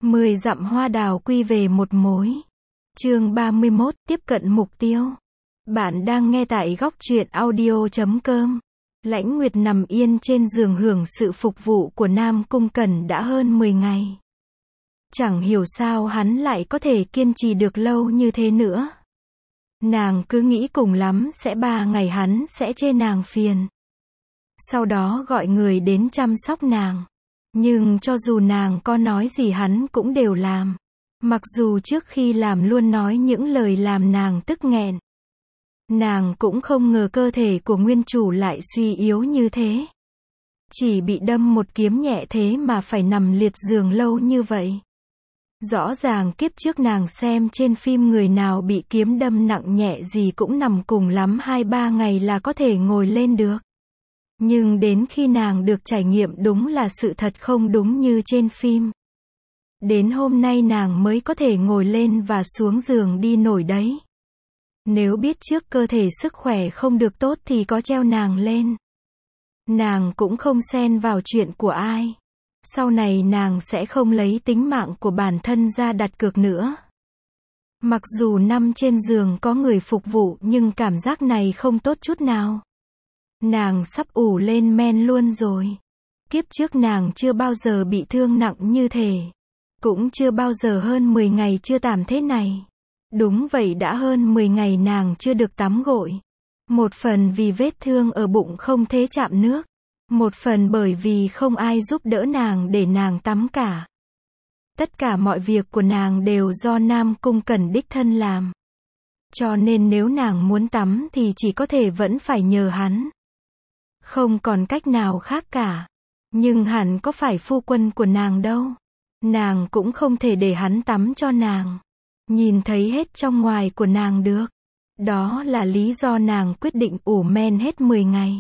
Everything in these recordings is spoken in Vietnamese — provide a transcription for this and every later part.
10 dặm hoa đào quy về một mối. Chương 31, tiếp cận mục tiêu. Bạn đang nghe tại góc truyện audio.com. Lãnh Nguyệt nằm yên trên giường hưởng sự phục vụ của Nam Cung Cẩn đã hơn 10 ngày. Chẳng hiểu sao hắn lại có thể kiên trì được lâu như thế nữa. Nàng cứ nghĩ cùng lắm sẽ 3 ngày hắn sẽ chê nàng phiền. Sau đó gọi người đến chăm sóc nàng. Nhưng cho dù nàng có nói gì hắn cũng đều làm. Mặc dù trước khi làm luôn nói những lời làm nàng tức nghẹn. Nàng cũng không ngờ cơ thể của nguyên chủ lại suy yếu như thế. Chỉ bị đâm một kiếm nhẹ thế mà phải nằm liệt giường lâu như vậy. Rõ ràng kiếp trước nàng xem trên phim người nào bị kiếm đâm nặng nhẹ gì cũng nằm cùng lắm 2-3 ngày là có thể ngồi lên được. Nhưng đến khi nàng được trải nghiệm đúng là sự thật không đúng như trên phim. Đến hôm nay nàng mới có thể ngồi lên và xuống giường đi nổi đấy. Nếu biết trước cơ thể sức khỏe không được tốt thì có treo nàng lên. Nàng cũng không xen vào chuyện của ai. Sau này nàng sẽ không lấy tính mạng của bản thân ra đặt cược nữa. Mặc dù nằm trên giường có người phục vụ nhưng cảm giác này không tốt chút nào. Nàng sắp ủ lên men luôn rồi. Kiếp trước nàng chưa bao giờ bị thương nặng như thế. Cũng chưa bao giờ hơn 10 ngày chưa tạm thế này. Đúng vậy, đã hơn 10 ngày nàng chưa được tắm gội. Một phần vì vết thương ở bụng không thể chạm nước. Một phần bởi vì không ai giúp đỡ nàng để nàng tắm cả. Tất cả mọi việc của nàng đều do Nam Cung Cẩn đích thân làm. Cho nên nếu nàng muốn tắm thì chỉ có thể vẫn phải nhờ hắn. Không còn cách nào khác cả. Nhưng hắn có phải phu quân của nàng đâu. Nàng cũng không thể để hắn tắm cho nàng. Nhìn thấy hết trong ngoài của nàng được. Đó là lý do nàng quyết định ủ men hết 10 ngày.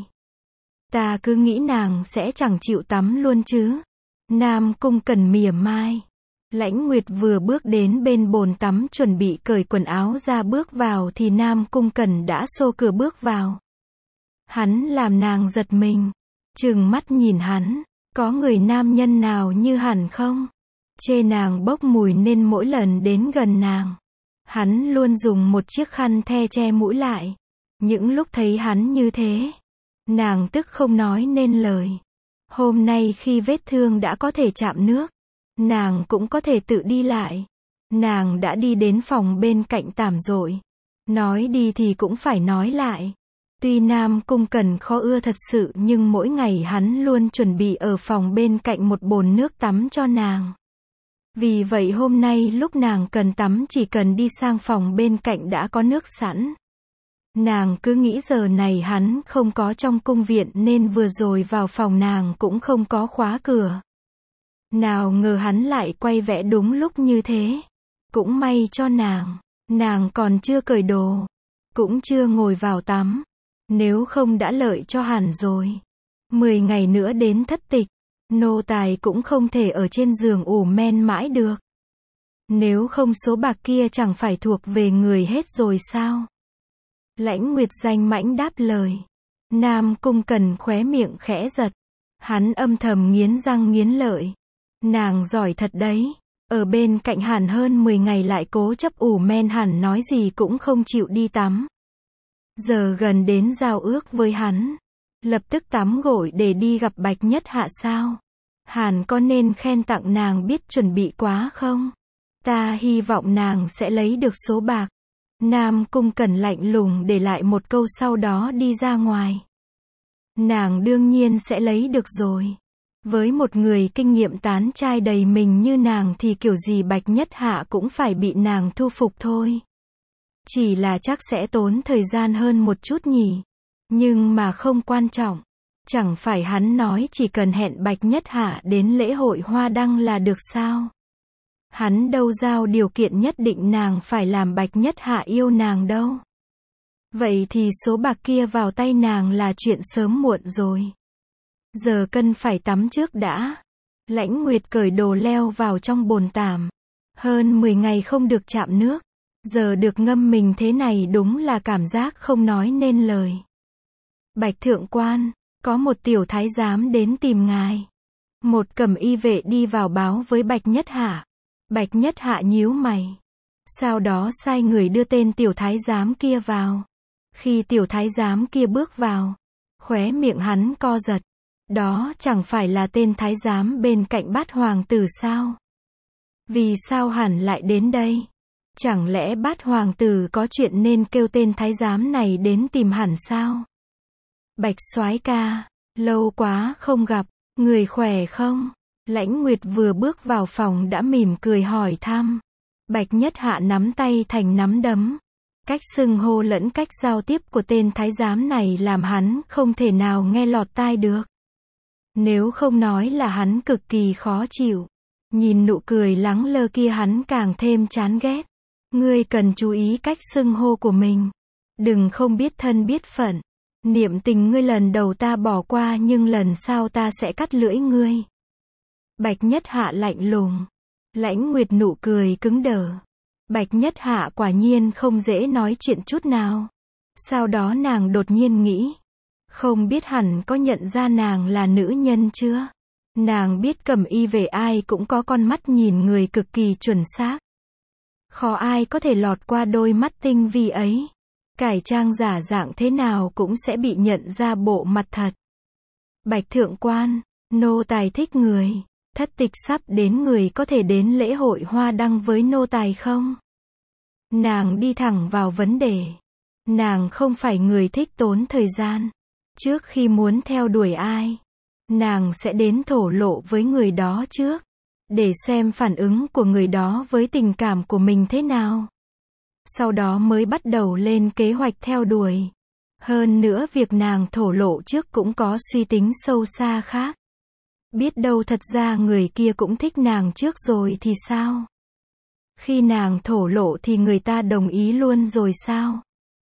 Ta cứ nghĩ nàng sẽ chẳng chịu tắm luôn chứ. Nam Cung Cẩn mỉa mai. Lãnh Nguyệt vừa bước đến bên bồn tắm chuẩn bị cởi quần áo ra bước vào thì Nam Cung Cẩn đã xô cửa bước vào. Hắn làm nàng giật mình. Trừng mắt nhìn hắn. Có người nam nhân nào như hắn không? Chê nàng bốc mùi nên mỗi lần đến gần nàng. Hắn luôn dùng một chiếc khăn the che mũi lại. Những lúc thấy hắn như thế. Nàng tức không nói nên lời. Hôm nay khi vết thương đã có thể chạm nước. Nàng cũng có thể tự đi lại. Nàng đã đi đến phòng bên cạnh tảm dội. Nói đi thì cũng phải nói lại. Tuy Nam Cung Cẩn khó ưa thật sự nhưng mỗi ngày hắn luôn chuẩn bị ở phòng bên cạnh một bồn nước tắm cho nàng. Vì vậy hôm nay lúc nàng cần tắm chỉ cần đi sang phòng bên cạnh đã có nước sẵn. Nàng cứ nghĩ giờ này hắn không có trong cung viện nên vừa rồi vào phòng nàng cũng không có khóa cửa. Nào ngờ hắn lại quay vẽ đúng lúc như thế. Cũng may cho nàng còn chưa cởi đồ. Cũng chưa ngồi vào tắm. Nếu không đã lợi cho hẳn rồi. 10 ngày nữa đến thất tịch. Nô tài cũng không thể ở trên giường ủ men mãi được. Nếu không số bạc kia chẳng phải thuộc về người hết rồi sao? Lãnh Nguyệt danh mãnh đáp lời. Nam Cung Cẩn khóe miệng khẽ giật. Hắn âm thầm nghiến răng nghiến lợi. Nàng giỏi thật đấy. Ở bên cạnh hẳn hơn 10 ngày lại cố chấp ủ men hẳn nói gì cũng không chịu đi tắm. Giờ gần đến giao ước với hắn. Lập tức tắm gội để đi gặp Bạch Nhất Hạ sao? Hàn có nên khen tặng nàng biết chuẩn bị quá không? Ta hy vọng nàng sẽ lấy được số bạc. Nam Cung Cẩn lạnh lùng để lại một câu sau đó đi ra ngoài. Nàng đương nhiên sẽ lấy được rồi. Với một người kinh nghiệm tán trai đầy mình như nàng thì kiểu gì Bạch Nhất Hạ cũng phải bị nàng thu phục thôi. Chỉ là chắc sẽ tốn thời gian hơn một chút nhỉ. Nhưng mà không quan trọng. Chẳng phải hắn nói chỉ cần hẹn Bạch Nhất Hạ đến lễ hội hoa đăng là được sao? Hắn đâu giao điều kiện nhất định nàng phải làm Bạch Nhất Hạ yêu nàng đâu. Vậy thì số bạc kia vào tay nàng là chuyện sớm muộn rồi. Giờ cần phải tắm trước đã. Lãnh Nguyệt cởi đồ leo vào trong bồn tắm. Hơn 10 ngày không được chạm nước. Giờ được ngâm mình thế này đúng là cảm giác không nói nên lời. Bạch thượng quan, có một tiểu thái giám đến tìm ngài. Một cẩm y vệ đi vào báo với Bạch Nhất Hạ. Bạch Nhất Hạ nhíu mày. Sau đó sai người đưa tên tiểu thái giám kia vào. Khi tiểu thái giám kia bước vào, khóe miệng hắn co giật. Đó chẳng phải là tên thái giám bên cạnh Bát hoàng tử sao? Vì sao hẳn lại đến đây? Chẳng lẽ Bát hoàng tử có chuyện nên kêu tên thái giám này đến tìm hẳn sao? Bạch soái ca, lâu quá không gặp, người khỏe không? Lãnh Nguyệt vừa bước vào phòng đã mỉm cười hỏi thăm. Bạch Nhất Hạ nắm tay thành nắm đấm. Cách xưng hô lẫn cách giao tiếp của tên thái giám này làm hắn không thể nào nghe lọt tai được. Nếu không nói là hắn cực kỳ khó chịu. Nhìn nụ cười lắng lơ kia hắn càng thêm chán ghét. Ngươi cần chú ý cách xưng hô của mình. Đừng không biết thân biết phận. Niệm tình ngươi lần đầu ta bỏ qua nhưng lần sau ta sẽ cắt lưỡi ngươi. Bạch Nhất Hạ lạnh lùng. Lãnh Nguyệt nụ cười cứng đờ. Bạch Nhất Hạ quả nhiên không dễ nói chuyện chút nào. Sau đó nàng đột nhiên nghĩ. Không biết hẳn có nhận ra nàng là nữ nhân chưa? Nàng biết Cẩm Y về ai cũng có con mắt nhìn người cực kỳ chuẩn xác. Khó ai có thể lọt qua đôi mắt tinh vi ấy. Cải trang giả dạng thế nào cũng sẽ bị nhận ra bộ mặt thật. Bạch thượng quan, nô tài thích người. Thất tịch sắp đến, người có thể đến lễ hội hoa đăng với nô tài không? Nàng đi thẳng vào vấn đề. Nàng không phải người thích tốn thời gian. Trước khi muốn theo đuổi ai, nàng sẽ đến thổ lộ với người đó trước. Để xem phản ứng của người đó với tình cảm của mình thế nào. Sau đó mới bắt đầu lên kế hoạch theo đuổi. Hơn nữa việc nàng thổ lộ trước cũng có suy tính sâu xa khác. Biết đâu thật ra người kia cũng thích nàng trước rồi thì sao? Khi nàng thổ lộ thì người ta đồng ý luôn rồi sao?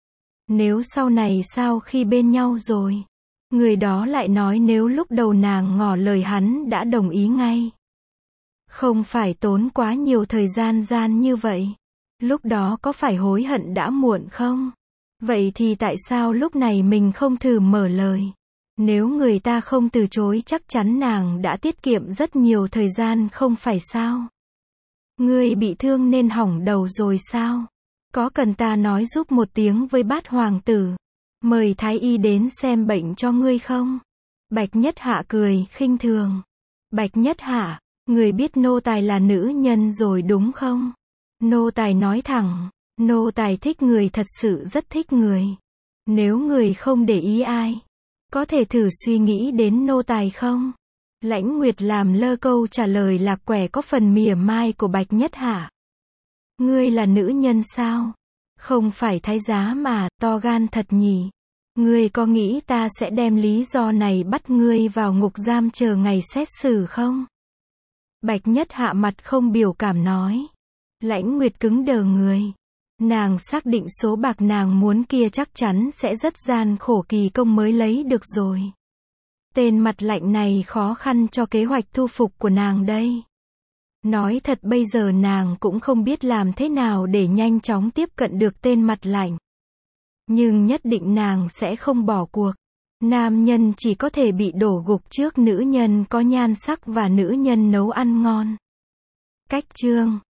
Nếu sau này sau khi bên nhau rồi, người đó lại nói nếu lúc đầu nàng ngỏ lời hắn đã đồng ý ngay. Không phải tốn quá nhiều thời gian như vậy. Lúc đó có phải hối hận đã muộn không? Vậy thì tại sao lúc này mình không thử mở lời? Nếu người ta không từ chối chắc chắn nàng đã tiết kiệm rất nhiều thời gian không phải sao? Ngươi bị thương nên hỏng đầu rồi sao? Có cần ta nói giúp một tiếng với Bát hoàng tử? Mời thái y đến xem bệnh cho ngươi không? Bạch Nhất Hạ cười khinh thường. Bạch Nhất Hạ, người biết nô tài là nữ nhân rồi đúng không? Nô tài nói thẳng, nô tài thích người, thật sự rất thích người. Nếu người không để ý ai, có thể thử suy nghĩ đến nô tài không? Lãnh Nguyệt làm lơ câu trả lời lạc quẻ có phần mỉa mai của Bạch Nhất Hạ. Ngươi là nữ nhân sao? Không phải thái giám mà, to gan thật nhỉ. Ngươi có nghĩ ta sẽ đem lý do này bắt ngươi vào ngục giam chờ ngày xét xử không? Bạch Nhất Hạ mặt không biểu cảm nói. Lãnh Nguyệt cứng đờ người. Nàng xác định số bạc nàng muốn kia chắc chắn sẽ rất gian khổ kỳ công mới lấy được rồi. Tên mặt lạnh này khó khăn cho kế hoạch thu phục của nàng đây. Nói thật bây giờ nàng cũng không biết làm thế nào để nhanh chóng tiếp cận được tên mặt lạnh. Nhưng nhất định nàng sẽ không bỏ cuộc. Nam nhân chỉ có thể bị đổ gục trước nữ nhân có nhan sắc và nữ nhân nấu ăn ngon. Cách chương